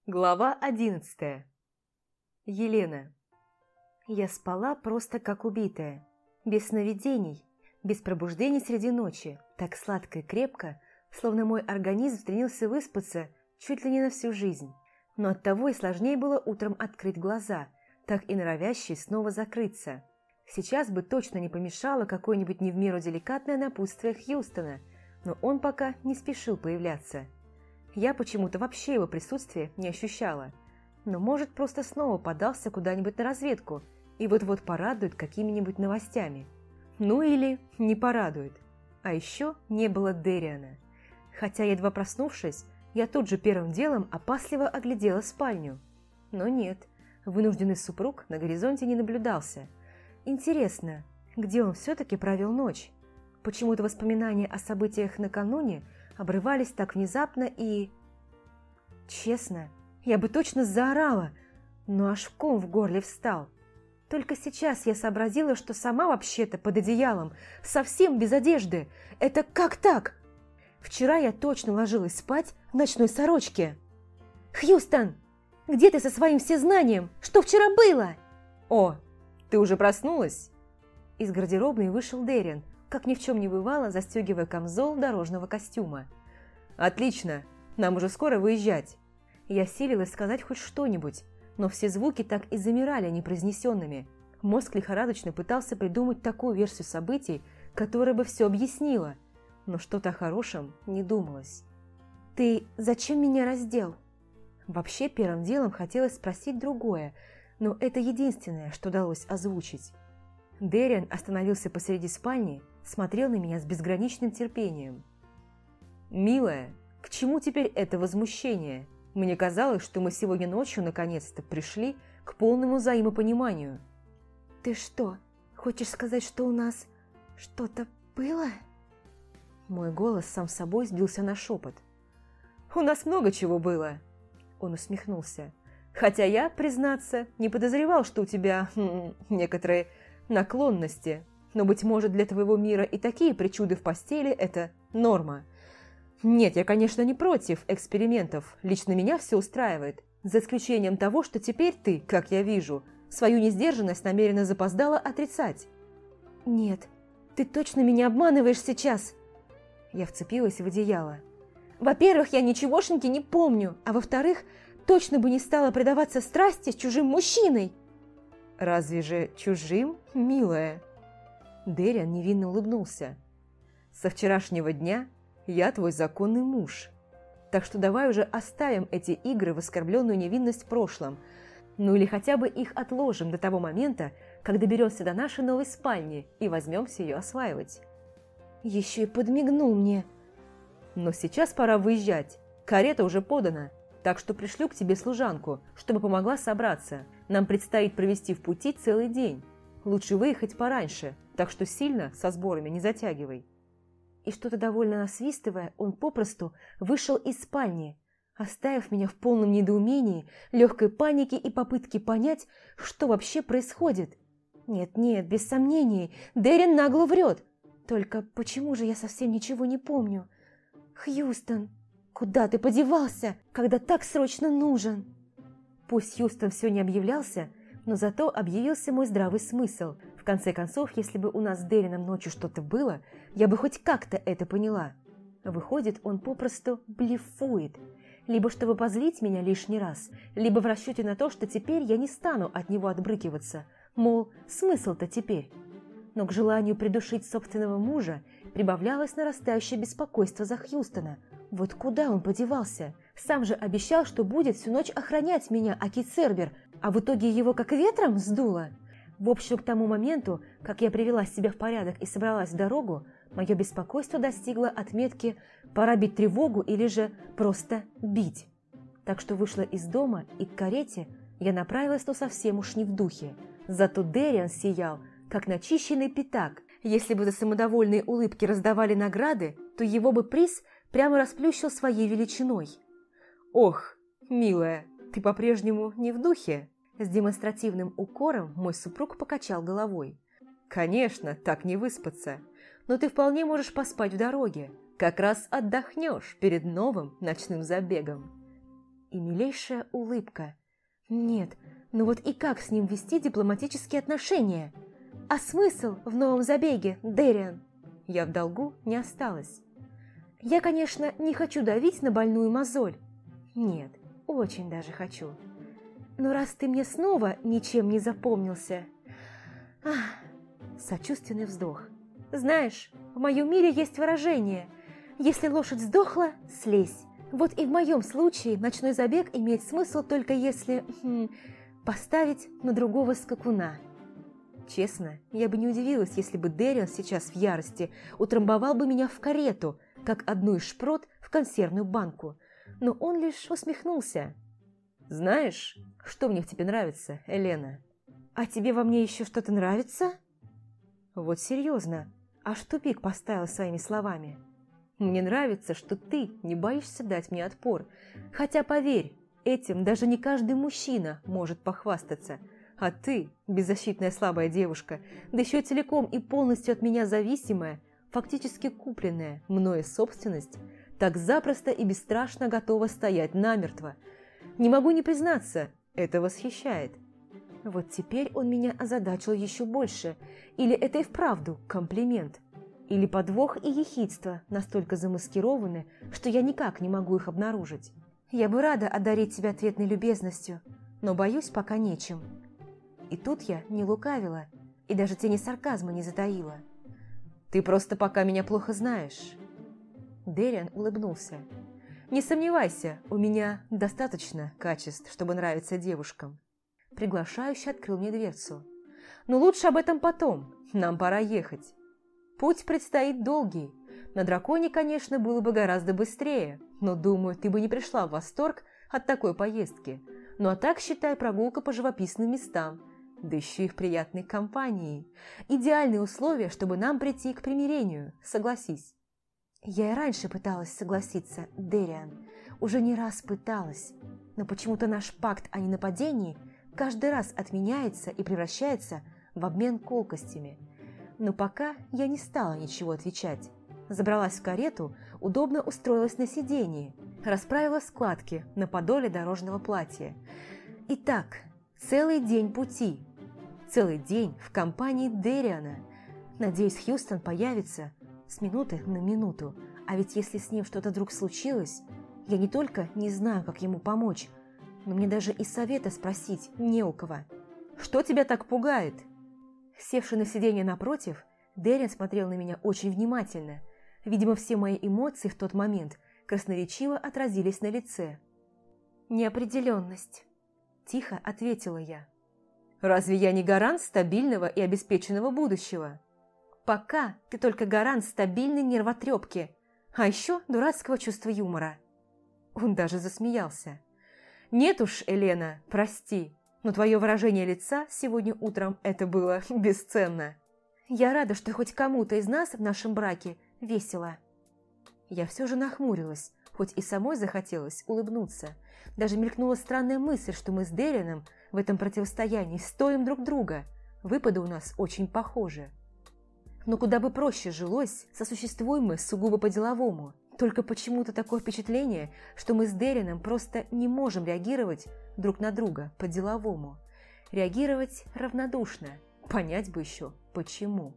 Глава 11. Елена. Я спала просто как убитая, без сновидений, без пробуждений среди ночи, так сладко и крепко, словно мой организм стремился выспаться чуть ли не на всю жизнь. Но оттого и сложнее было утром открыть глаза, так и норовящие снова закрыться. Сейчас бы точно не помешало какое-нибудь не в меру деликатное напутствие Хьюстона, но он пока не спешил появляться. Я почему-то вообще его присутствие не ощущала. Но, может, просто снова подался куда-нибудь на разведку и вот-вот порадует какими-нибудь новостями. Ну или не порадует. А еще не было Дэриана. Хотя, едва проснувшись, я тут же первым делом опасливо оглядела спальню. Но нет, вынужденный супруг на горизонте не наблюдался. Интересно, где он все-таки провел ночь? Почему-то воспоминания о событиях накануне обрывались так внезапно и... Честно, я бы точно заорала, но аж ком в горле встал. Только сейчас я сообразила, что сама вообще-то под одеялом, совсем без одежды. Это как так? Вчера я точно ложилась спать в ночной сорочке. «Хьюстон, где ты со своим всезнанием? Что вчера было?» «О, ты уже проснулась?» Из гардеробной вышел Дэриан, как ни в чем не бывало, застегивая камзол дорожного костюма. «Отлично, нам уже скоро выезжать». Я силилась сказать хоть что-нибудь, но все звуки так и замирали непроизнесенными. Мозг лихорадочно пытался придумать такую версию событий, которая бы все объяснила, но что-то о хорошем не думалось. «Ты зачем меня раздел?» Вообще, первым делом хотелось спросить другое, но это единственное, что удалось озвучить. Дэриан остановился посреди спальни, смотрел на меня с безграничным терпением. «Милая, к чему теперь это возмущение? Мне казалось, что мы сегодня ночью наконец-то пришли к полному взаимопониманию». «Ты что, хочешь сказать, что у нас что-то было?» Мой голос сам собой сбился на шепот. «У нас много чего было», – он усмехнулся. «Хотя я, признаться, не подозревал, что у тебя некоторые наклонности, но, быть может, для твоего мира и такие причуды в постели – это норма. Нет, я, конечно, не против экспериментов, лично меня все устраивает, за исключением того, что теперь ты, как я вижу, свою несдержанность намерена запоздала отрицать». «Нет, ты точно меня обманываешь сейчас!» Я вцепилась в одеяло. «Во-первых, я ничегошеньки не помню, а во-вторых, точно бы не стала предаваться страсти с чужим мужчиной!» «Разве же чужим, милая?» Дэриан невинно улыбнулся. «Со вчерашнего дня я твой законный муж. Так что давай уже оставим эти игры в оскорбленную невинность в прошлом. Ну или хотя бы их отложим до того момента, как доберемся до нашей новой спальни и возьмемся ее осваивать». Еще и подмигнул мне. «Но сейчас пора выезжать. Карета уже подана, так что пришлю к тебе служанку, чтобы помогла собраться. Нам предстоит провести в пути целый день. Лучше выехать пораньше, так что сильно со сборами не затягивай». И что-то довольно насвистывая, он попросту вышел из спальни, оставив меня в полном недоумении, легкой панике и попытке понять, что вообще происходит. Нет, без сомнений, Дэриан нагло врет. Только почему же я совсем ничего не помню? «Хьюстон, куда ты подевался, когда так срочно нужен?» Пусть Хьюстон все не объявлялся, но зато объявился мой здравый смысл. В конце концов, если бы у нас с Дэрианом ночью что-то было, я бы хоть как-то это поняла. Выходит, он попросту блефует. Либо чтобы позлить меня лишний раз, либо в расчете на то, что теперь я не стану от него отбрыкиваться. Мол, смысл-то теперь. Но к желанию придушить собственного мужа прибавлялось нарастающее беспокойство за Хьюстона. Вот куда он подевался? Сам же обещал, что будет всю ночь охранять меня, аки Цербер, а в итоге его как ветром сдуло. В общем, к тому моменту, как я привела себя в порядок и собралась в дорогу, мое беспокойство достигло отметки «пора бить тревогу» или же просто «бить». Так что вышла из дома, и к карете я направилась, но совсем уж не в духе. Зато Дэриан сиял, как начищенный пятак. Если бы за самодовольные улыбки раздавали награды, то его бы приз прямо расплющил своей величиной. «Ох, милая, ты по-прежнему не в духе?» С демонстративным укором мой супруг покачал головой. «Конечно, так не выспаться. Но ты вполне можешь поспать в дороге. Как раз отдохнешь перед новым ночным забегом». и милейшая улыбка. Нет, ну вот и как с ним вести дипломатические отношения? А смысл в новом забеге, Дэриан? Я в долгу не осталась. Я, конечно, не хочу давить на больную мозоль. Нет, очень даже хочу. Но раз ты мне снова ничем не запомнился... Сочувственный вздох. Знаешь, в моем мире есть выражение: если лошадь сдохла, слезь. Вот и в моем случае ночной забег имеет смысл только если поставить на другого скакуна. Честно, я бы не удивилась, если бы Дэриан сейчас в ярости утрамбовал бы меня в карету, как одну из шпрот в консервную банку. Но он лишь усмехнулся. «Знаешь, что мне в тебе нравится, Елена?» «А тебе во мне еще что-то нравится?» «Вот серьезно, аж тупик поставила своими словами. Мне нравится, что ты не боишься дать мне отпор. Хотя, поверь, этим даже не каждый мужчина может похвастаться. А ты, беззащитная слабая девушка, да еще целиком и полностью от меня зависимая, фактически купленная мною собственность, так запросто и бесстрашно готова стоять намертво. Не могу не признаться, это восхищает». Вот теперь он меня озадачил еще больше. Или это и вправду комплимент? Или подвох и ехидство настолько замаскированы, что я никак не могу их обнаружить? Я бы рада одарить тебя ответной любезностью, но боюсь пока нечем. И тут я не лукавила, и даже тени сарказма не затаила. «Ты просто пока меня плохо знаешь». Дэриан улыбнулся. «Не сомневайся, у меня достаточно качеств, чтобы нравиться девушкам». Приглашающий открыл мне дверцу. «Но лучше об этом потом, нам пора ехать. Путь предстоит долгий. На драконе, конечно, было бы гораздо быстрее, но, думаю, ты бы не пришла в восторг от такой поездки. Ну а так, считай, прогулка по живописным местам, да еще и в приятной компании. Идеальные условия, чтобы нам прийти к примирению, согласись». Я и раньше пыталась согласиться, Дэриан, уже не раз пыталась, но почему-то наш пакт о ненападении каждый раз отменяется и превращается в обмен колкостями. Но пока я не стала ничего отвечать. Забралась в карету, удобно устроилась на сиденье, расправила складки на подоле дорожного платья. Итак, целый день пути. Целый день в компании Дэриана. Надеюсь, Хьюстон появится с минуты на минуту. А ведь если с ним что-то вдруг случилось, я не только не знаю, как ему помочь, но мне даже и совета спросить не у кого. «Что тебя так пугает?» Севший на сиденье напротив, Дэриан смотрел на меня очень внимательно. Видимо, все мои эмоции в тот момент красноречиво отразились на лице. «Неопределенность», – тихо ответила я. «Разве я не гарант стабильного и обеспеченного будущего?» «Пока ты только гарант стабильной нервотрепки, а еще дурацкого чувства юмора». Он даже засмеялся. «Нет уж, Елена, прости, но твое выражение лица сегодня утром это было бесценно. Я рада, что хоть кому-то из нас в нашем браке весело». Я все же нахмурилась, хоть и самой захотелось улыбнуться. Даже мелькнула странная мысль, что мы с Дэрианом в этом противостоянии стоим друг друга. Выпады у нас очень похожи. Но куда бы проще жилось, сосуществуем мы сугубо по-деловому. Только почему-то такое впечатление, что мы с Дэрианом просто не можем реагировать друг на друга по-деловому. Реагировать равнодушно. Понять бы еще, почему.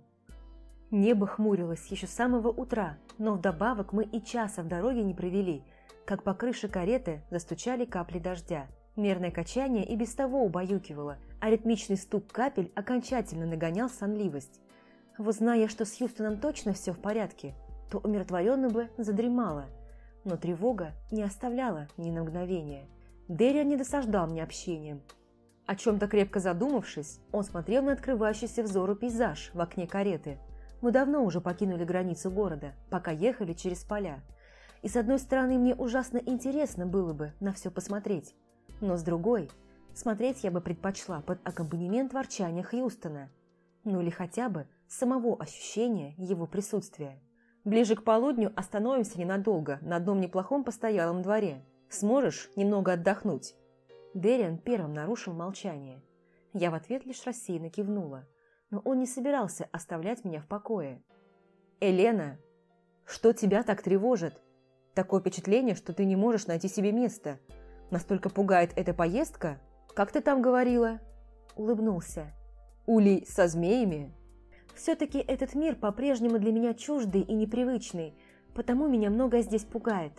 Небо хмурилось еще с самого утра, но вдобавок мы и часа в дороге не провели, как по крыше кареты застучали капли дождя. Мерное качание и без того убаюкивало, а ритмичный стук капель окончательно нагонял сонливость. Вот зная, что с Хьюстоном точно все в порядке, то умиротворенно бы задремала, но тревога не оставляла ни на мгновение. Дэриан не досаждал мне общением. О чем-то крепко задумавшись, он смотрел на открывающийся взору пейзаж в окне кареты. Мы давно уже покинули границу города, пока ехали через поля. И с одной стороны, мне ужасно интересно было бы на все посмотреть, но с другой, смотреть я бы предпочла под аккомпанемент ворчания Хьюстона, ну или хотя бы самого ощущения его присутствия. Ближе к полудню остановимся ненадолго на одном неплохом постоялом дворе. Сможешь немного отдохнуть?» Дэриан первым нарушил молчание. Я в ответ лишь рассеянно кивнула, но он не собирался оставлять меня в покое. «Елена, что тебя так тревожит? Такое впечатление, что ты не можешь найти себе места. Настолько пугает эта поездка? Как ты там говорила?» Улыбнулся. «Улей со змеями?» Все-таки этот мир по-прежнему для меня чуждый и непривычный, потому меня многое здесь пугает.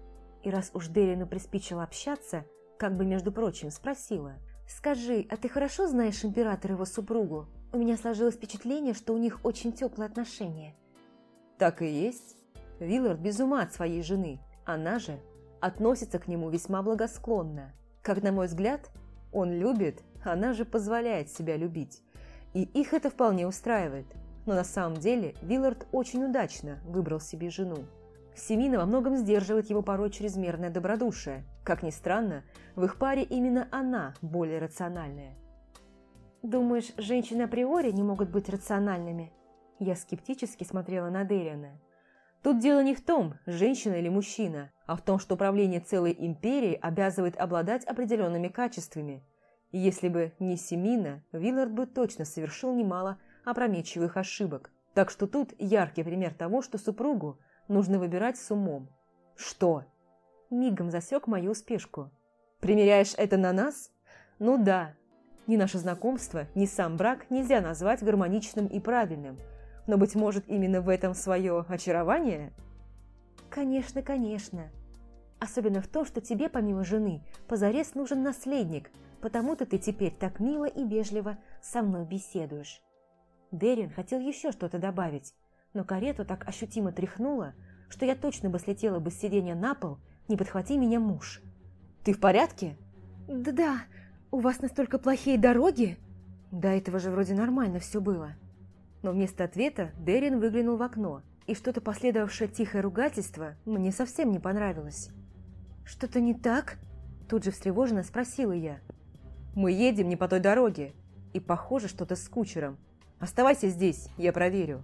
И раз уж Дерину приспичило общаться, как бы, между прочим, спросила. «Скажи, а ты хорошо знаешь императора и его супругу? У меня сложилось впечатление, что у них очень теплые отношения». «Так и есть. Виллард без ума от своей жены. Она же относится к нему весьма благосклонно. Как на мой взгляд, он любит, она же позволяет себя любить. И их это вполне устраивает. Но на самом деле Виллард очень удачно выбрал себе жену. Семина во многом сдерживает его порой чрезмерное добродушие. Как ни странно, в их паре именно она более рациональная». «Думаешь, женщины априори не могут быть рациональными?» Я скептически смотрела на Дерриана. Тут дело не в том, женщина или мужчина, а в том, что управление целой империей обязывает обладать определенными качествами. И если бы не Семина, Виллард бы точно совершил немало опрометчивых ошибок. Так что тут яркий пример того, что супругу нужно выбирать с умом. «Что?» Мигом засек мою успешку. «Примеряешь это на нас?» «Ну да. Ни наше знакомство, ни сам брак нельзя назвать гармоничным и правильным. Но, быть может, именно в этом свое очарование?» «Конечно, конечно. Особенно в том, что тебе, помимо жены, позарез нужен наследник, потому-то ты теперь так мило и вежливо со мной беседуешь». Деррин хотел еще что-то добавить, но карету так ощутимо тряхнуло, что я точно бы слетела бы с сиденья на пол, не подхвати меня муж. «Ты в порядке?» «Да, у вас настолько плохие дороги?» До этого же вроде нормально все было. Но вместо ответа Деррин выглянул в окно, и что-то последовавшее тихое ругательство мне совсем не понравилось. «Что-то не так?» Тут же встревоженно спросила я. «Мы едем не по той дороге, и похоже что-то с кучером. Оставайся здесь, я проверю».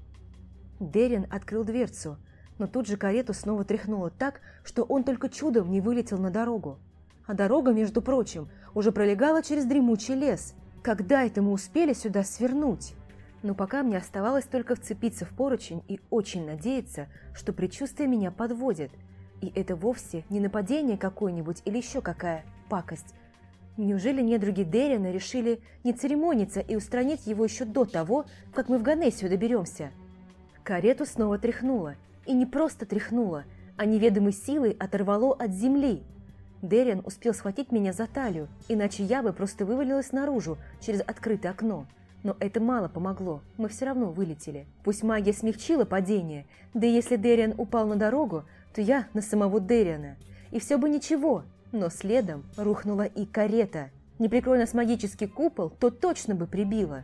Деррин открыл дверцу, но тут же карету снова тряхнуло так, что он только чудом не вылетел на дорогу. А дорога, между прочим, уже пролегала через дремучий лес. Когда это мы успели сюда свернуть? Но пока мне оставалось только вцепиться в поручень и очень надеяться, что предчувствие меня подводит. И это вовсе не нападение какое-нибудь или еще какая пакость. Неужели недруги Деррина решили не церемониться и устранить его еще до того, как мы в Ганессию доберемся? Карету снова тряхнуло. И не просто тряхнуло, а неведомой силой оторвало от земли. Деррин успел схватить меня за талию, иначе я бы просто вывалилась наружу через открытое окно. Но это мало помогло, мы все равно вылетели. Пусть магия смягчила падение, да и если Деррин упал на дорогу, то я на самого Деррина. И все бы ничего, но следом рухнула и карета. Не прикрой нас магический купол, то точно бы прибило.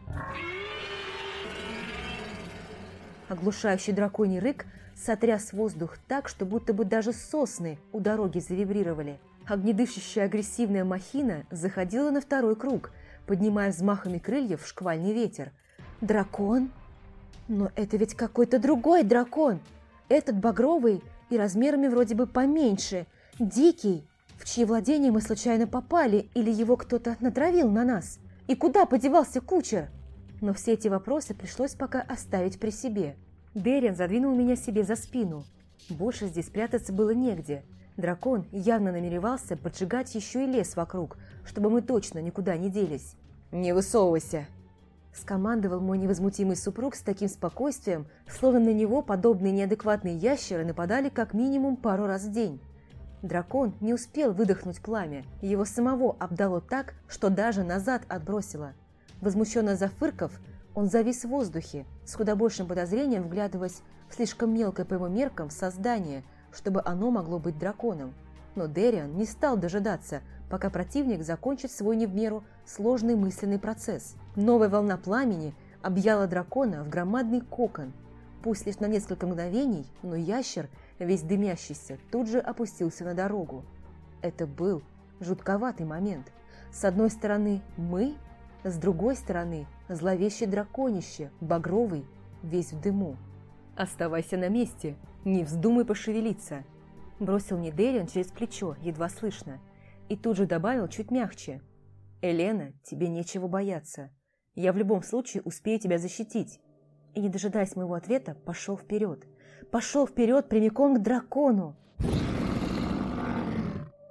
Оглушающий драконий рык сотряс воздух так, что будто бы даже сосны у дороги завибрировали. Огнедышащая агрессивная махина заходила на второй круг, поднимая взмахами крыльев шквальный ветер. «Дракон? Но это ведь какой-то другой дракон! Этот багровый и размерами вроде бы поменьше, дикий, в чьи владения мы случайно попали или его кто-то натравил на нас? И куда подевался кучер?» Но все эти вопросы пришлось пока оставить при себе. Деррин задвинул меня себе за спину. Больше здесь прятаться было негде. Дракон явно намеревался поджигать еще и лес вокруг, чтобы мы точно никуда не делись. «Не высовывайся!» Скомандовал мой невозмутимый супруг с таким спокойствием, словно на него подобные неадекватные ящеры нападали как минимум пару раз в день. Дракон не успел выдохнуть пламя, его самого обдало так, что даже назад отбросило. Возмущенно зафыркав, он завис в воздухе, с куда большим подозрением вглядываясь в слишком мелкое по его меркам создание, чтобы оно могло быть драконом. Но Деррин не стал дожидаться, пока противник закончит свой не в меру сложный мысленный процесс. Новая волна пламени объяла дракона в громадный кокон. Пусть лишь на несколько мгновений, но ящер, весь дымящийся, тут же опустился на дорогу. Это был жутковатый момент. С одной стороны мы, с другой стороны зловещее драконище, багровый, весь в дыму. «Оставайся на месте, не вздумай пошевелиться», бросил мне Деррин через плечо, едва слышно, и тут же добавил чуть мягче. «Элена, тебе нечего бояться. Я в любом случае успею тебя защитить». И, не дожидаясь моего ответа, пошел вперед. Пошел вперед прямиком к дракону.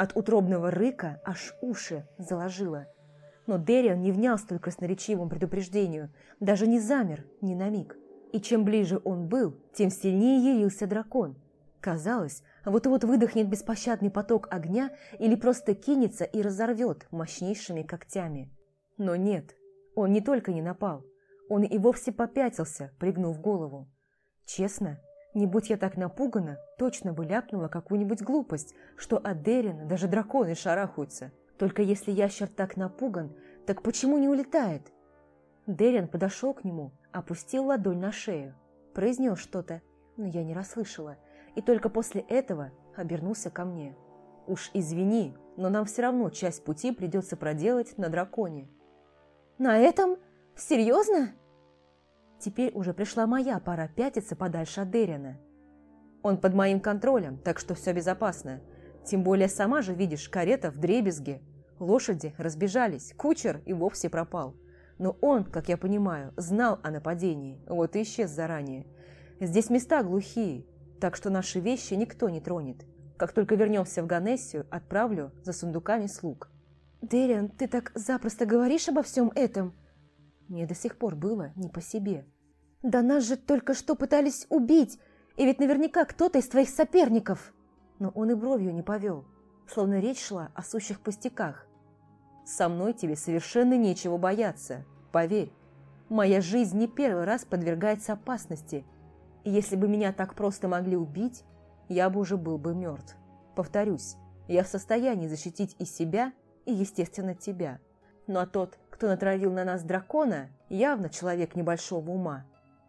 От утробного рыка аж уши заложило. Но Дэриан не внял столь красноречивому предупреждению, даже не замер ни на миг. И чем ближе он был, тем сильнее ярился дракон. Казалось, вот-вот выдохнет беспощадный поток огня или просто кинется и разорвет мощнейшими когтями. Но нет, он не только не напал, он и вовсе попятился, пригнув голову. Честно, не будь я так напугана, точно бы ляпнула какую-нибудь глупость, что от Дэриана даже драконы шарахаются. Только если ящер так напуган, так почему не улетает? Дэриан подошел к нему, опустил ладонь на шею, произнес что-то, но я не расслышала, и только после этого обернулся ко мне. «Уж извини, но нам все равно часть пути придется проделать на драконе». «На этом? Серьезно?» Теперь уже пришла моя пора пятиться подальше от Дэриана. «Он под моим контролем, так что все безопасно. Тем более сама же видишь, карета вдребезги. Лошади разбежались, кучер и вовсе пропал. Но он, как я понимаю, знал о нападении, вот и исчез заранее. Здесь места глухие, так что наши вещи никто не тронет. Как только вернемся в Ганессию, отправлю за сундуками слуг». «Дэриан, ты так запросто говоришь обо всем этом?» Мне до сих пор было не по себе. «Да нас же только что пытались убить, и ведь наверняка кто-то из твоих соперников!» Но он и бровью не повел, словно речь шла о сущих пустяках. «Со мной тебе совершенно нечего бояться, поверь. Моя жизнь не первый раз подвергается опасности, и если бы меня так просто могли убить, я бы уже был бы мертв. Повторюсь, я в состоянии защитить и себя, и, естественно, тебя. Ну а тот, кто натравил на нас дракона, явно человек небольшого ума».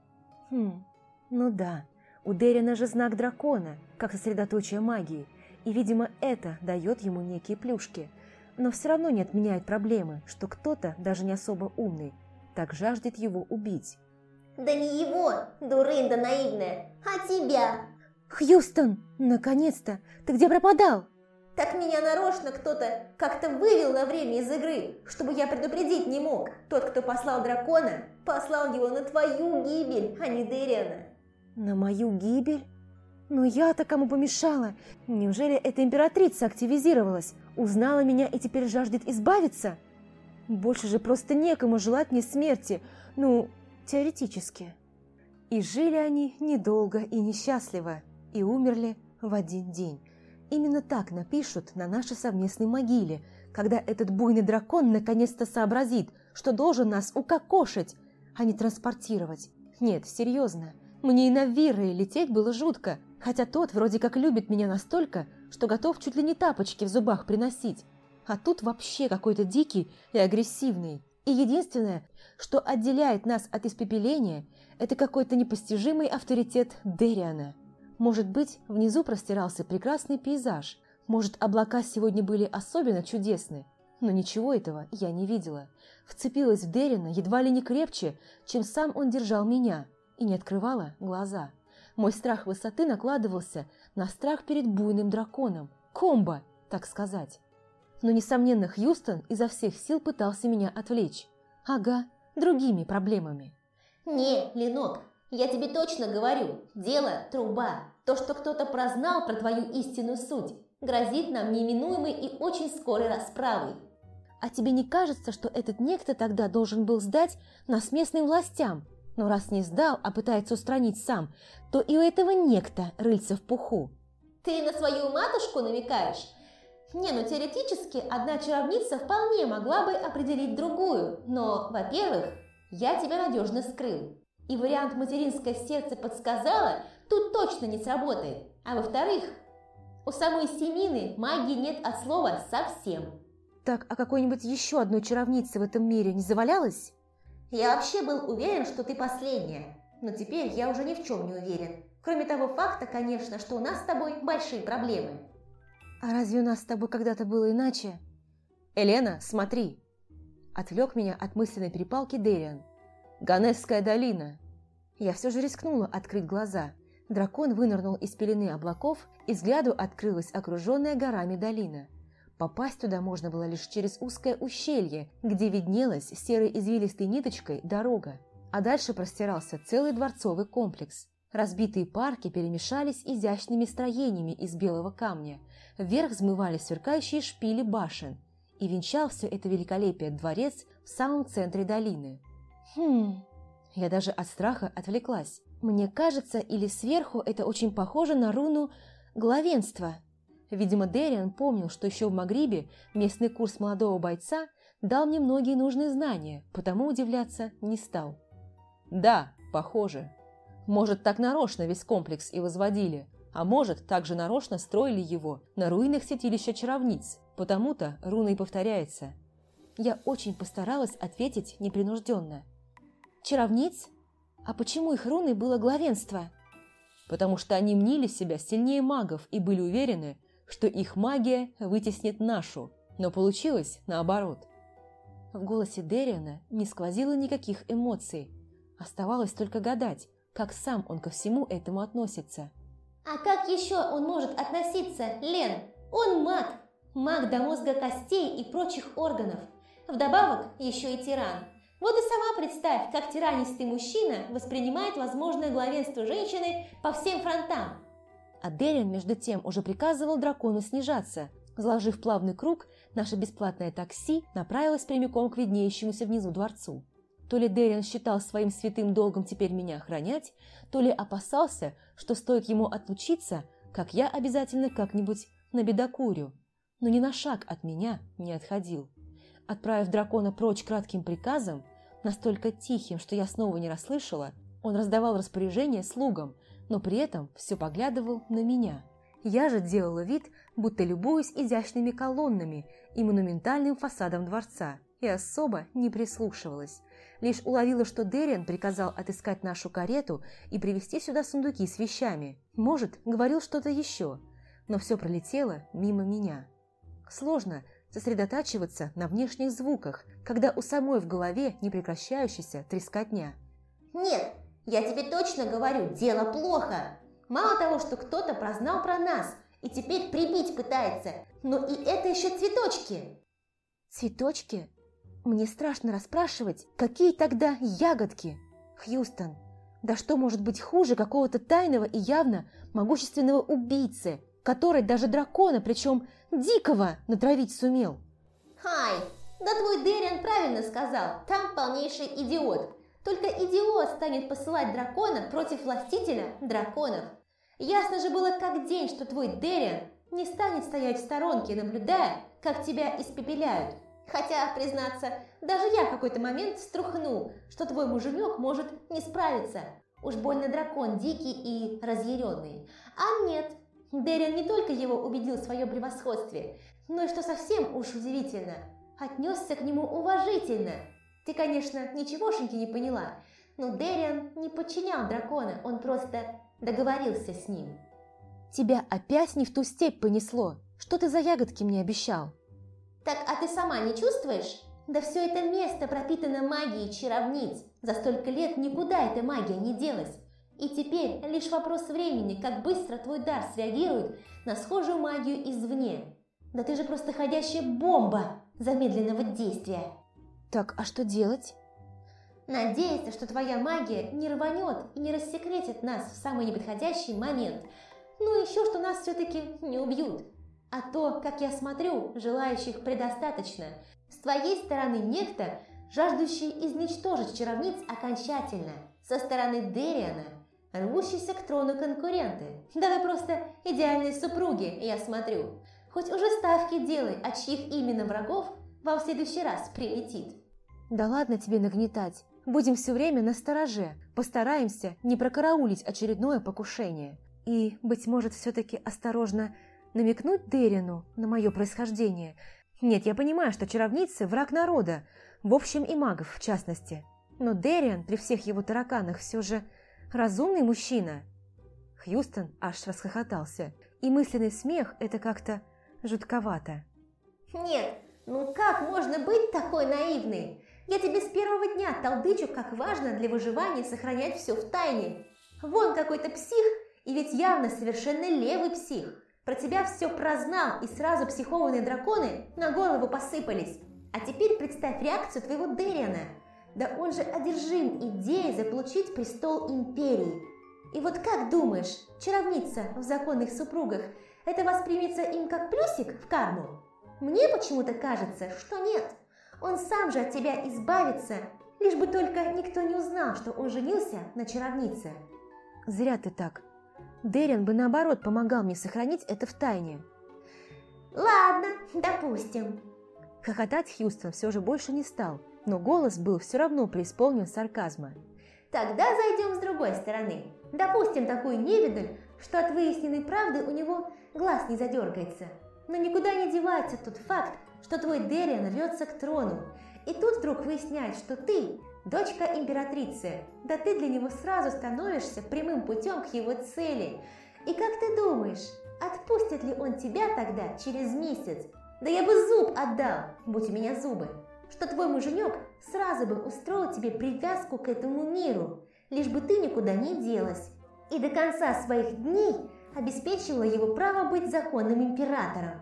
Ну да, у Дэриана же знак дракона, как сосредоточие магии, и, видимо, это дает ему некие плюшки. Но все равно не отменяет проблемы, что кто-то, даже не особо умный, так жаждет его убить. Да не его, дурында наивная, а тебя. «Хьюстон, наконец-то! Ты где пропадал?» Так меня нарочно кто-то как-то вывел на время из игры, чтобы я предупредить не мог. Тот, кто послал дракона, послал его на твою гибель, а не Дэриана. «На мою гибель? Но я-то кому помешала? Неужели эта императрица активизировалась, узнала меня и теперь жаждет избавиться? Больше же просто некому желать мне смерти, ну, теоретически». И жили они недолго и несчастливо, и умерли в один день. Именно так напишут на нашей совместной могиле, когда этот буйный дракон наконец-то сообразит, что должен нас укокошить, а не транспортировать. Нет, серьезно, мне и на Вирры лететь было жутко, хотя тот вроде как любит меня настолько, что готов чуть ли не тапочки в зубах приносить. А тут вообще какой-то дикий и агрессивный. И единственное, что отделяет нас от испепеления, это какой-то непостижимый авторитет Дэриана. Может быть, внизу простирался прекрасный пейзаж, может, облака сегодня были особенно чудесны, но ничего этого я не видела. Вцепилась в Дэриана едва ли не крепче, чем сам он держал меня, и не открывала глаза. Мой страх высоты накладывался на страх перед буйным драконом, комбо, так сказать. Но, несомненно, Хьюстон изо всех сил пытался меня отвлечь. Ага, другими проблемами. Не, Ленок, я тебе точно говорю, дело труба. То, что кто-то прознал про твою истинную суть, грозит нам неминуемой и очень скорой расправой. А тебе не кажется, что этот некто тогда должен был сдать нас местным властям? Но раз не сдал, а пытается устранить сам, то и у этого некто рыльца в пуху. Ты на свою матушку намекаешь? Не, ну теоретически одна чаровница вполне могла бы определить другую, но, во-первых, я тебя надежно скрыл. И вариант «материнское сердце подсказало» тут точно не сработает. А во-вторых, у самой Семины магии нет от слова совсем. Так, а какой-нибудь еще одной чаровницы в этом мире не завалялась? Я вообще был уверен, что ты последняя, но теперь я уже ни в чем не уверен. Кроме того факта, конечно, что у нас с тобой большие проблемы. А разве у нас с тобой когда-то было иначе? «Элена, смотри!» Отвлек меня от мысленной перепалки Дэриан. «Ганесская долина!» Я все же рискнула открыть глаза. Дракон вынырнул из пелены облаков, и взгляду открылась окруженная горами долина. Попасть туда можно было лишь через узкое ущелье, где виднелась серой извилистой ниточкой дорога, а дальше простирался целый дворцовый комплекс. Разбитые парки перемешались изящными строениями из белого камня. вверх взмывали сверкающие шпили башен, и венчал все это великолепие дворец в самом центре долины. Я даже от страха отвлеклась. Мне кажется, или сверху это очень похоже на руну главенства. Видимо, Дэриан помнил, что еще в Магрибе местный курс молодого бойца дал мне многие нужные знания, потому удивляться не стал. Да, похоже. Может, так нарочно весь комплекс и возводили, а может, также нарочно строили его на руинах святилища чаровниц, потому-то руна и повторяется. Я очень постаралась ответить непринужденно. Чаровниц? А почему их руной было главенство? Потому что они мнили себя сильнее магов и были уверены, что их магия вытеснит нашу, но получилось наоборот. В голосе Дэриана не сквозило никаких эмоций. Оставалось только гадать, как сам он ко всему этому относится. А как еще он может относиться, Лен? Он маг. Маг до мозга костей и прочих органов. Вдобавок еще и тиран. Вот и сама представь, как тиранистый мужчина воспринимает возможное главенство женщины по всем фронтам. А Дэриан, между тем, уже приказывал дракону снижаться. Заложив плавный круг, наше бесплатное такси направилось прямиком к виднеющемуся внизу дворцу. То ли Дэриан считал своим святым долгом теперь меня охранять, то ли опасался, что стоит ему отлучиться, как я обязательно как-нибудь набедокурю. Но ни на шаг от меня не отходил. Отправив дракона прочь кратким приказом, настолько тихим, что я снова не расслышала, он раздавал распоряжения слугам, но при этом все поглядывал на меня. Я же делала вид, будто любуюсь изящными колоннами и монументальным фасадом дворца, и особо не прислушивалась. Лишь уловила, что Дэриан приказал отыскать нашу карету и привезти сюда сундуки с вещами. Может, говорил что-то еще, но все пролетело мимо меня. Сложно сосредотачиваться на внешних звуках, когда у самой в голове непрекращающаяся трескотня. Нет, я тебе точно говорю, дело плохо. Мало того, что кто-то прознал про нас и теперь прибить пытается, но и это еще цветочки. Цветочки? Мне страшно расспрашивать, какие тогда ягодки. Хьюстон, да что может быть хуже какого-то тайного и явно могущественного убийцы, который даже дракона, причем дикого, натравить сумел? Хай, да твой Дэриан правильно сказал, там полнейший идиот. Только идиот станет посылать дракона против властителя драконов. Ясно же было как день, что твой Дэриан не станет стоять в сторонке, наблюдая, как тебя испепеляют. Хотя, признаться, даже я в какой-то момент струхнул, что твой муженек может не справиться. Уж больно дракон дикий и разъяренный. А нет, Дэриан не только его убедил в своем превосходстве, но и, что совсем уж удивительно, отнесся к нему уважительно. Ты, конечно, ничегошеньки не поняла, но Дэриан не подчинял дракона, он просто договорился с ним. Тебя опять не в ту степь понесло. Что ты за ягодки мне обещал? Так, а ты сама не чувствуешь? Да все это место пропитано магией чаровниц. За столько лет никуда эта магия не делась. И теперь лишь вопрос времени, как быстро твой дар среагирует на схожую магию извне. Да ты же просто ходящая бомба замедленного действия. Так, а что делать? Надеяться, что твоя магия не рванет и не рассекретит нас в самый неподходящий момент. Ну и еще, что нас все-таки не убьют. А то, как я смотрю, желающих предостаточно. С твоей стороны некто, жаждущий изничтожить чаровниц окончательно. Со стороны Дэриана, рвущийся к трону конкуренты. Да вы просто идеальные супруги, я смотрю. Хоть уже ставки делай, от чьих именно врагов вам в следующий раз прилетит. Да ладно тебе нагнетать. Будем все время настороже. Постараемся не прокараулить очередное покушение. И, быть может, все-таки осторожно намекнуть Дэриану на мое происхождение. Нет, я понимаю, что чаровницы – враг народа, в общем и магов в частности. Но Дэриан при всех его тараканах все же разумный мужчина. Хьюстон аж расхохотался. И мысленный смех – это как-то жутковато. Нет, ну как можно быть такой наивной? Я тебе с первого дня толдычу, как важно для выживания сохранять все в тайне. Вон какой-то псих, и ведь явно совершенно левый псих. Про тебя все прознал, и сразу психованные драконы на голову посыпались. А теперь представь реакцию твоего Дэриана. Да он же одержим идеей заполучить престол империи. И вот как думаешь, чаровница в законных супругах это воспримется им как плюсик в карму? Мне почему-то кажется, что нет. Он сам же от тебя избавится, лишь бы только никто не узнал, что он женился на чаровнице. Зря ты так. Дерриан бы наоборот помогал мне сохранить это в тайне. Ладно, допустим. Хохотать Хьюстон все же больше не стал, но голос был все равно преисполнен сарказма. Тогда зайдем с другой стороны. Допустим такую невидаль, что от выясненной правды у него глаз не задергается. Но никуда не девается тот факт, что твой Дерриан рвется к трону. И тут вдруг выясняет, что ты дочка императрицы. Да ты для него сразу становишься прямым путем к его цели. И как ты думаешь, отпустит ли он тебя тогда через месяц? Да я бы зуб отдал, будь у меня зубы, что твой муженек сразу бы устроил тебе привязку к этому миру, лишь бы ты никуда не делась. И до конца своих дней обеспечивала его право быть законным императором.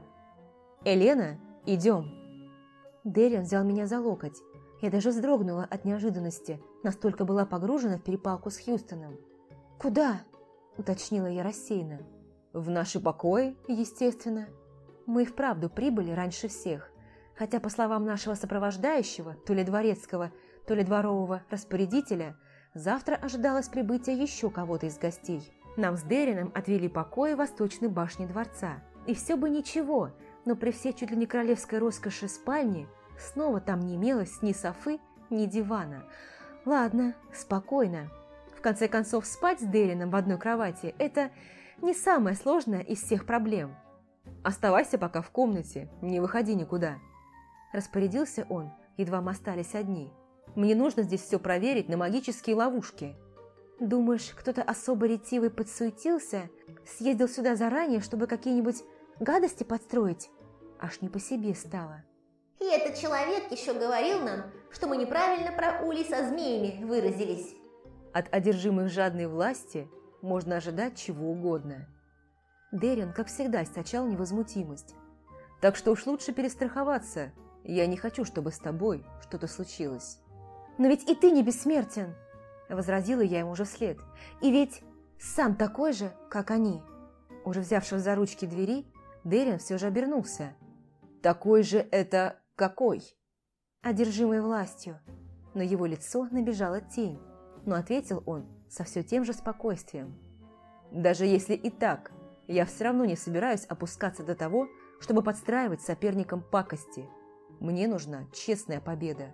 «Елена, идем!» Дерриан взял меня за локоть. Я даже вздрогнула от неожиданности, настолько была погружена в перепалку с Хьюстоном. «Куда?» – уточнила я рассеянно. «В наши покои, естественно. Мы и вправду прибыли раньше всех, хотя, по словам нашего сопровождающего, то ли дворецкого, то ли дворового распорядителя, завтра ожидалось прибытие еще кого-то из гостей. Нам с Деррианом отвели покои в восточной башне дворца. И все бы ничего, но при всей чуть ли не королевской роскоши спальни снова там не имелось ни софы, ни дивана. Ладно, спокойно. В конце концов, спать с Деррианом в одной кровати – это не самое сложное из всех проблем. «Оставайся пока в комнате, не выходи никуда», – распорядился он, едва мы остались одни. «Мне нужно здесь все проверить на магические ловушки». «Думаешь, кто-то особо ретивый подсуетился, съездил сюда заранее, чтобы какие-нибудь гадости подстроить?» Аж не по себе стало. И этот человек еще говорил нам, что мы неправильно про улей со змеями выразились. От одержимых жадной власти можно ожидать чего угодно. Дерриан, как всегда, источал невозмутимость. «Так что уж лучше перестраховаться. Я не хочу, чтобы с тобой что-то случилось». «Но ведь и ты не бессмертен!» – возразила я ему уже вслед. «И ведь сам такой же, как они». Уже взявшись за ручки двери, Дерриан все же обернулся. «Такой же это какой?» «Одержимый властью». На его лицо набежала тень, но ответил он со все тем же спокойствием. «Даже если и так, я все равно не собираюсь опускаться до того, чтобы подстраивать соперникам пакости. Мне нужна честная победа».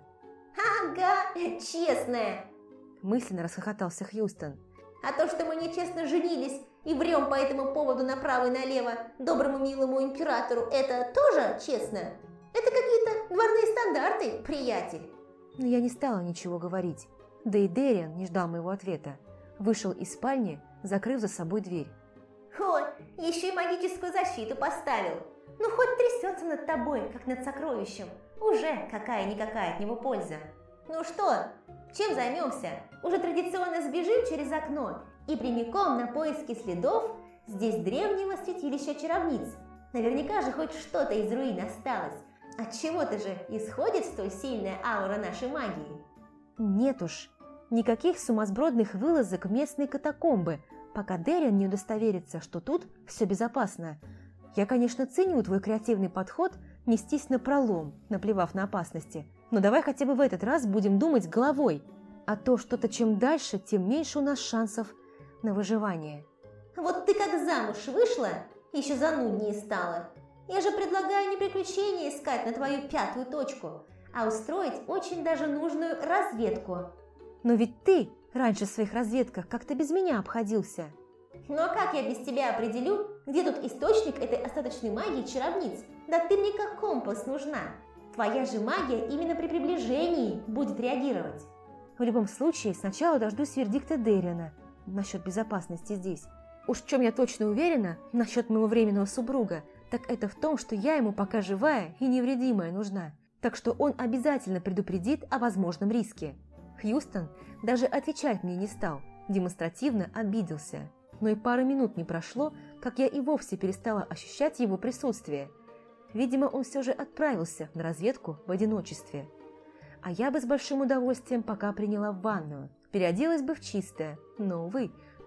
Ага, честная. Мысленно расхохотался Хьюстон. А то, что мы нечестно женились и врем по этому поводу направо и налево доброму милому императору, это тоже честно? Это какие-то дворные стандарты, приятель. Но я не стала ничего говорить. Да и Дерриан не ждал моего ответа. Вышел из спальни, закрыв за собой дверь. Ой, еще и магическую защиту поставил. Ну, хоть трясется над тобой, как над сокровищем. Уже какая-никакая от него польза. Ну что, чем займемся? Уже традиционно сбежим через окно и прямиком на поиски следов здесь древнего святилища чаровниц. Наверняка же хоть что-то из руин осталось. От чего-то же исходит столь сильная аура нашей магии. Нет уж, никаких сумасбродных вылазок в местные катакомбы, пока Дерриан не удостоверится, что тут все безопасно. Я, конечно, ценю твой креативный подход нестись напролом, наплевав на опасности, но давай хотя бы в этот раз будем думать головой, а то что-то чем дальше, тем меньше у нас шансов на выживание. Вот ты как замуж вышла, еще зануднее стала. Я же предлагаю не приключения искать на твою пятую точку, а устроить очень даже нужную разведку. Но ведь ты раньше в своих разведках как-то без меня обходился. Ну а как я без тебя определю, где тут источник этой остаточной магии чаровниц? Да ты мне как компас нужна. Твоя же магия именно при приближении будет реагировать. В любом случае, сначала дождусь вердикта Дерриана насчет безопасности здесь. Уж в чем я точно уверена насчет моего временного супруга, так это в том, что я ему пока живая и невредимая нужна. Так что он обязательно предупредит о возможном риске. Хьюстон даже отвечать мне не стал, демонстративно обиделся. Но и пары минут не прошло, как я и вовсе перестала ощущать его присутствие. Видимо, он все же отправился на разведку в одиночестве. А я бы с большим удовольствием пока приняла в ванную, переоделась бы в чистое, но, увы,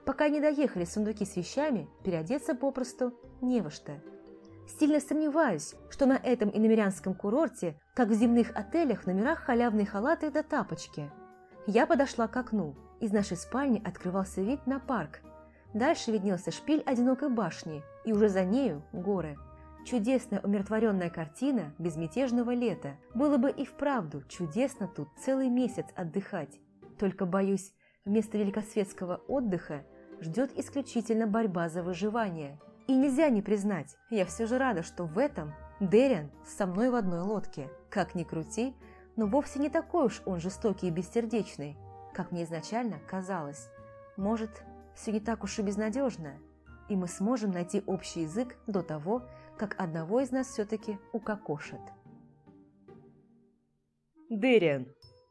Пока не доехали сундуки с вещами, переодеться попросту не во что. Сильно сомневаюсь, что на этом иномерянском курорте, как в земных отелях, в номерах халявные халаты да тапочки. Я подошла к окну. Из нашей спальни открывался вид на парк. Дальше виднелся шпиль одинокой башни, и уже за нею горы. Чудесная умиротворенная картина безмятежного лета. Было бы и вправду чудесно тут целый месяц отдыхать. Только, боюсь, вместо великосветского отдыха ждет исключительно борьба за выживание. И нельзя не признать, я все же рада, что в этом Дерриан со мной в одной лодке. Как ни крути, но вовсе не такой уж он жестокий и бессердечный, как мне изначально казалось. Может, все не так уж и безнадежно, и мы сможем найти общий язык до того, как одного из нас все-таки укокошат. Дерриан.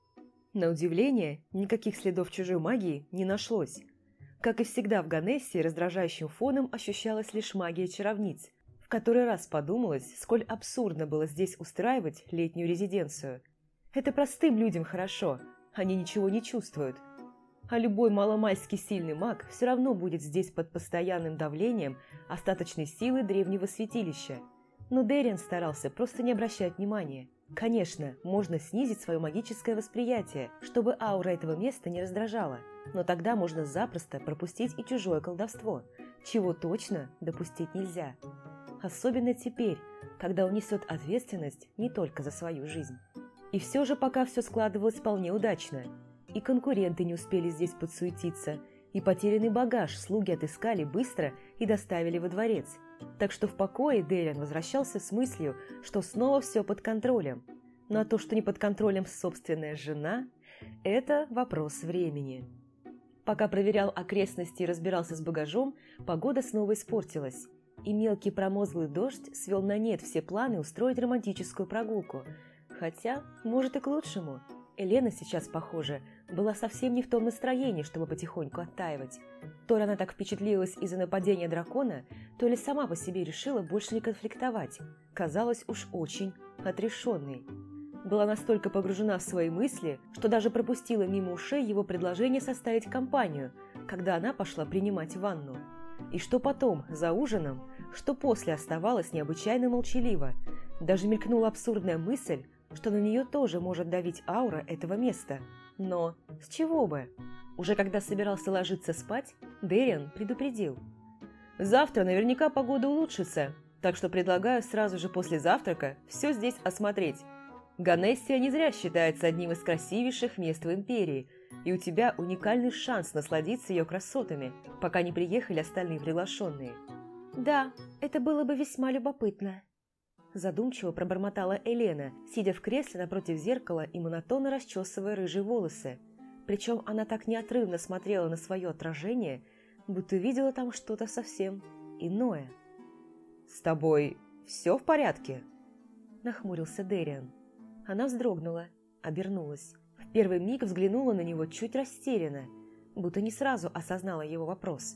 На удивление, никаких следов чужой магии не нашлось. Как и всегда в Ганессе, раздражающим фоном ощущалась лишь магия чаровниц. В который раз подумалось, сколь абсурдно было здесь устраивать летнюю резиденцию. Это простым людям хорошо, они ничего не чувствуют. А любой маломальски сильный маг все равно будет здесь под постоянным давлением остаточной силы древнего святилища. Но Дерриан старался просто не обращать внимания. Конечно, можно снизить свое магическое восприятие, чтобы аура этого места не раздражала, но тогда можно запросто пропустить и чужое колдовство, чего точно допустить нельзя. Особенно теперь, когда он несет ответственность не только за свою жизнь. И все же пока все складывалось вполне удачно. И конкуренты не успели здесь подсуетиться, и потерянный багаж слуги отыскали быстро и доставили во дворец. Так что в покое Дерриан возвращался с мыслью, что снова все под контролем. Ну а то, что не под контролем собственная жена, это вопрос времени. Пока проверял окрестности и разбирался с багажом, погода снова испортилась. И мелкий промозглый дождь свел на нет все планы устроить романтическую прогулку. Хотя, может, и к лучшему. Елена сейчас, похоже, была совсем не в том настроении, чтобы потихоньку оттаивать. То ли она так впечатлилась из-за нападения дракона, то ли сама по себе решила больше не конфликтовать. Казалась уж очень отрешенной. Была настолько погружена в свои мысли, что даже пропустила мимо ушей его предложение составить компанию, когда она пошла принимать ванну. И что потом, за ужином, что после оставалась необычайно молчалива. Даже мелькнула абсурдная мысль, что на нее тоже может давить аура этого места. Но с чего бы? Уже когда собирался ложиться спать, Дерриан предупредил. «Завтра наверняка погода улучшится, так что предлагаю сразу же после завтрака все здесь осмотреть. Ганессия не зря считается одним из красивейших мест в Империи, и у тебя уникальный шанс насладиться ее красотами, пока не приехали остальные приглашенные». «Да, это было бы весьма любопытно», – задумчиво пробормотала Елена, сидя в кресле напротив зеркала и монотонно расчесывая рыжие волосы. Причем она так неотрывно смотрела на свое отражение, будто видела там что-то совсем иное. «С тобой все в порядке?» – нахмурился Дерриан. Она вздрогнула, обернулась. В первый миг взглянула на него чуть растерянно, будто не сразу осознала его вопрос.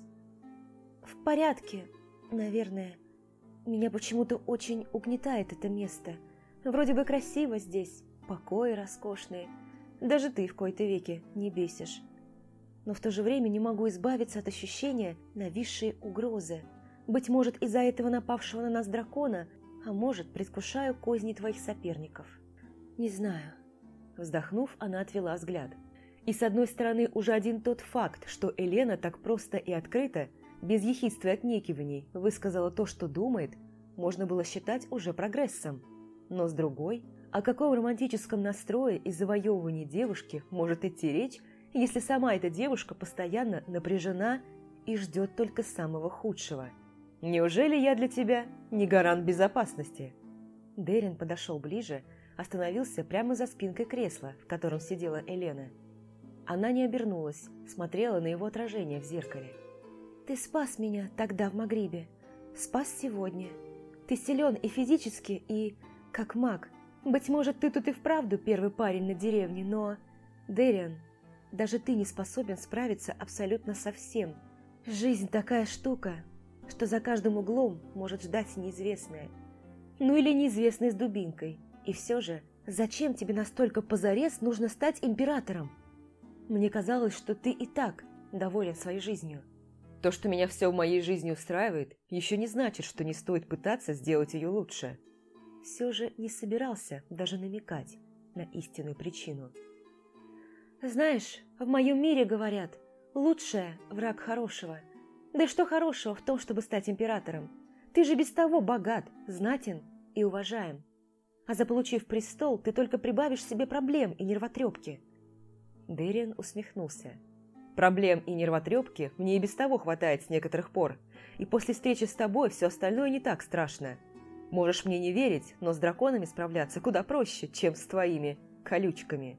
«В порядке, наверное. Меня почему-то очень угнетает это место. Вроде бы красиво здесь, покои роскошные. Даже ты в кои-то веки не бесишь. Но в то же время не могу избавиться от ощущения нависшей угрозы. Быть может, из-за этого напавшего на нас дракона, а может, предвкушаю козни твоих соперников. Не знаю». Вздохнув, она отвела взгляд. И с одной стороны, уже один тот факт, что Елена так просто и открыто, без ехидства и отнекиваний, высказала то, что думает, можно было считать уже прогрессом. Но с другой, о каком романтическом настрое и завоевывании девушки может идти речь, если сама эта девушка постоянно напряжена и ждет только самого худшего? «Неужели я для тебя не гарант безопасности?» Дерриан подошел ближе, остановился прямо за спинкой кресла, в котором сидела Елена. Она не обернулась, смотрела на его отражение в зеркале. «Ты спас меня тогда в Магрибе. Спас сегодня. Ты силен и физически, и как маг. Быть может, ты тут и вправду первый парень на деревне, но... Дерриан, даже ты не способен справиться абсолютно со всем. Жизнь такая штука, что за каждым углом может ждать неизвестное. Ну или неизвестное с дубинкой. И все же, зачем тебе настолько позарез нужно стать императором? Мне казалось, что ты и так доволен своей жизнью». То, что меня все в моей жизни устраивает, еще не значит, что не стоит пытаться сделать ее лучше. Все же не собирался даже намекать на истинную причину. Знаешь, в моем мире говорят, лучшее – враг хорошего. Да и что хорошего в том, чтобы стать императором? Ты же без того богат, знатен и уважаем. А заполучив престол, ты только прибавишь себе проблем и нервотрепки. Дэриан усмехнулся. Проблем и нервотрепки мне и без того хватает с некоторых пор, и после встречи с тобой все остальное не так страшно. Можешь мне не верить, но с драконами справляться куда проще, чем с твоими колючками.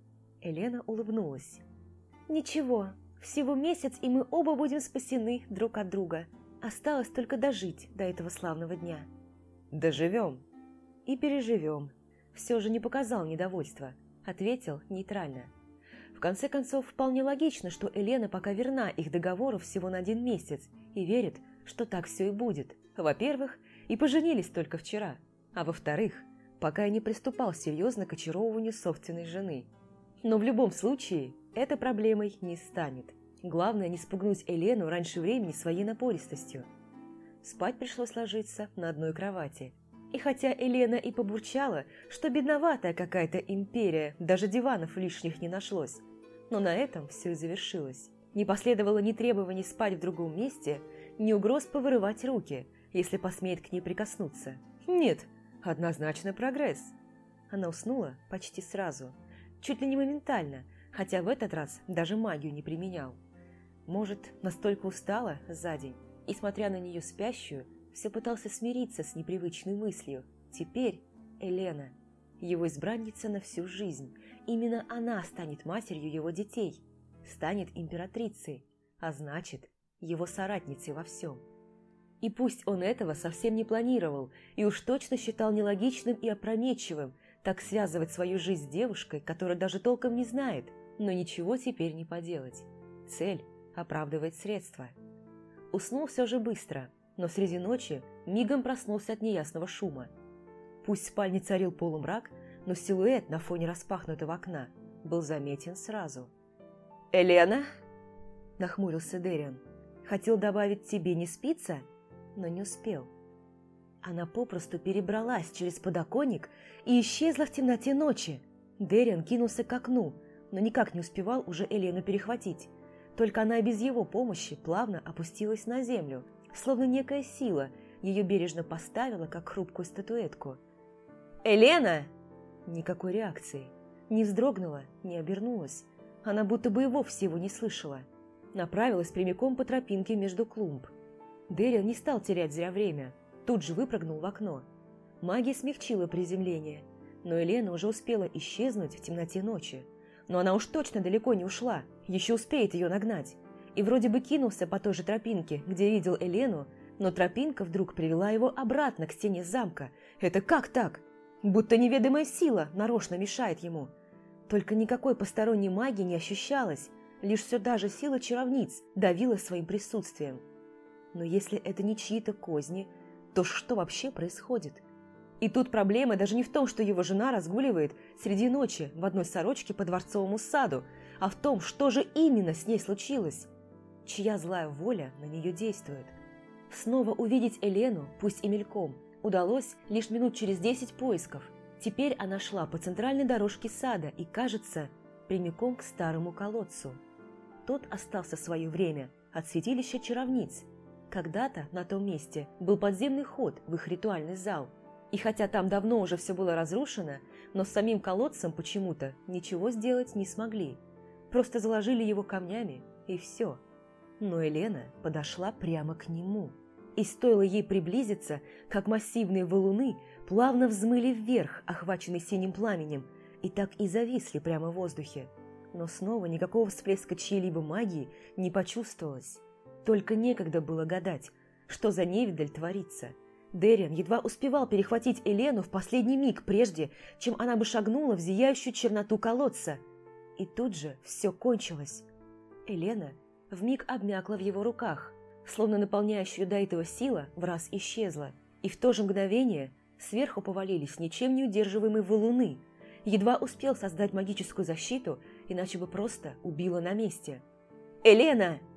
Елена улыбнулась. Ничего, всего месяц, и мы оба будем спасены друг от друга. Осталось только дожить до этого славного дня. Доживем и переживем. Все же не показал недовольства, ответил нейтрально. В конце концов, вполне логично, что Елена пока верна их договору всего на 1 месяц и верит, что так все и будет. Во-первых, и поженились только вчера, а во-вторых, пока и не приступал серьезно к очаровыванию собственной жены. Но в любом случае, это проблемой не станет. Главное, не спугнуть Елену раньше времени своей напористостью. Спать пришлось ложиться на одной кровати. И хотя Елена и побурчала, что бедноватая какая-то империя, даже диванов лишних не нашлось, но на этом все и завершилось. Не последовало ни требований спать в другом месте, ни угроз повырывать руки, если посмеет к ней прикоснуться. Нет, однозначно прогресс. Она уснула почти сразу, чуть ли не моментально, хотя в этот раз даже магию не применял. Может, настолько устала за день, и, смотря на нее спящую, все пытался смириться с непривычной мыслью. Теперь Елена, его избранница на всю жизнь, именно она станет матерью его детей, станет императрицей, а значит, его соратницей во всем. И пусть он этого совсем не планировал и уж точно считал нелогичным и опрометчивым так связывать свою жизнь с девушкой, которая даже толком не знает, но ничего теперь не поделать. Цель оправдывает средства. Уснул все же быстро, но среди ночи мигом проснулся от неясного шума. Пусть в спальне царил полумрак, но силуэт на фоне распахнутого окна был заметен сразу. «Елена?» – нахмурился Дэриан. Хотел добавить «тебе не спится», но не успел. Она попросту перебралась через подоконник и исчезла в темноте ночи. Дэриан кинулся к окну, но никак не успевал уже Елену перехватить. Только она без его помощи плавно опустилась на землю, словно некая сила ее бережно поставила, как хрупкую статуэтку. «Елена!» Никакой реакции. Не вздрогнула, не обернулась. Она будто бы и вовсе его не слышала. Направилась прямиком по тропинке между клумб. Дэриан не стал терять зря время. Тут же выпрыгнул в окно. Магия смягчила приземление, но Елена уже успела исчезнуть в темноте ночи. Но она уж точно далеко не ушла, еще успеет ее нагнать. И вроде бы кинулся по той же тропинке, где видел Елену, но тропинка вдруг привела его обратно к стене замка. Это как так? Будто неведомая сила нарочно мешает ему. Только никакой посторонней магии не ощущалось, лишь все та же сила чаровниц давила своим присутствием. Но если это не чьи-то козни, то что вообще происходит? И тут проблема даже не в том, что его жена разгуливает среди ночи в одной сорочке по дворцовому саду, а в том, что же именно с ней случилось. Чья злая воля на нее действует. Снова увидеть Елену, пусть и мельком, удалось лишь минут через 10 поисков. Теперь она шла по центральной дорожке сада и, кажется, прямиком к старому колодцу. Тот остался в свое время от святилища чаровниц. Когда-то на том месте был подземный ход в их ритуальный зал. И хотя там давно уже все было разрушено, но с самим колодцем почему-то ничего сделать не смогли. Просто заложили его камнями, и все. Но Елена подошла прямо к нему. И стоило ей приблизиться, как массивные валуны плавно взмыли вверх, охваченные синим пламенем, и так и зависли прямо в воздухе. Но снова никакого всплеска чьей-либо магии не почувствовалось. Только некогда было гадать, что за невидаль творится. Дэриан едва успевал перехватить Елену в последний миг, прежде чем она бы шагнула в зияющую черноту колодца. И тут же все кончилось. Елена вмиг обмякла в его руках, словно наполняющая до этого сила враз исчезла. И в то же мгновение сверху повалились ничем не удерживаемые валуны. Едва успел создать магическую защиту, иначе бы просто убила на месте. «Елена!»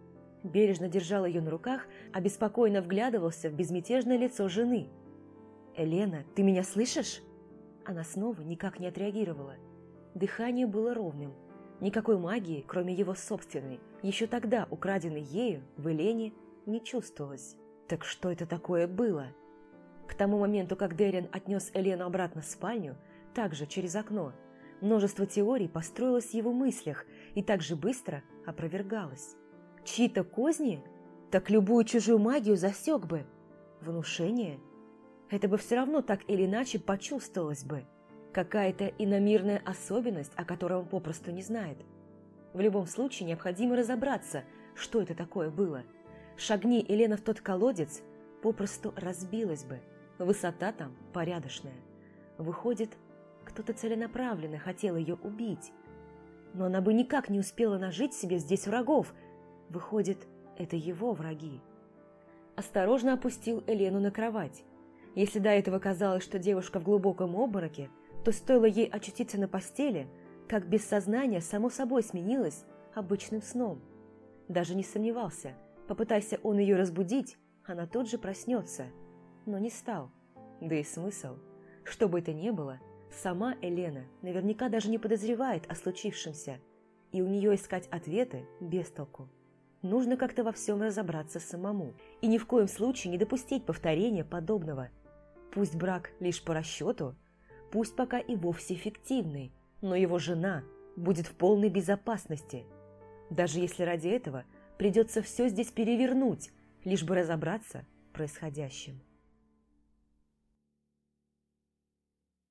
Бережно держал ее на руках, обеспокоенно вглядывался в безмятежное лицо жены. «Елена, ты меня слышишь?» Она снова никак не отреагировала. Дыхание было ровным. Никакой магии, кроме его собственной, еще тогда украденной ею, в Елене, не чувствовалось. Так что это такое было? К тому моменту, как Дерриан отнес Елену обратно в спальню, также через окно, множество теорий построилось в его мыслях и так же быстро опровергалось. Чьи-то козни? Так любую чужую магию засек бы. Внушение? Это бы все равно так или иначе почувствовалось бы. Какая-то иномирная особенность, о которой он попросту не знает. В любом случае необходимо разобраться, что это такое было. Шагни Елена в тот колодец, попросту разбилась бы. Высота там порядочная. Выходит, кто-то целенаправленно хотел ее убить. Но она бы никак не успела нажить себе здесь врагов. Выходит, это его враги. Осторожно опустил Елену на кровать. Если до этого казалось, что девушка в глубоком обмороке, то стоило ей очутиться на постели, как без сознания само собой сменилось обычным сном. Даже не сомневался, попытайся он ее разбудить, она тут же проснется. Но не стал. Да и смысл. Что бы это ни было, сама Елена наверняка даже не подозревает о случившемся, и у нее искать ответы без толку. Нужно как-то во всем разобраться самому, и ни в коем случае не допустить повторения подобного. Пусть брак лишь по расчету, пусть пока и вовсе фиктивный, но его жена будет в полной безопасности. Даже если ради этого придется все здесь перевернуть, лишь бы разобраться в происходящем.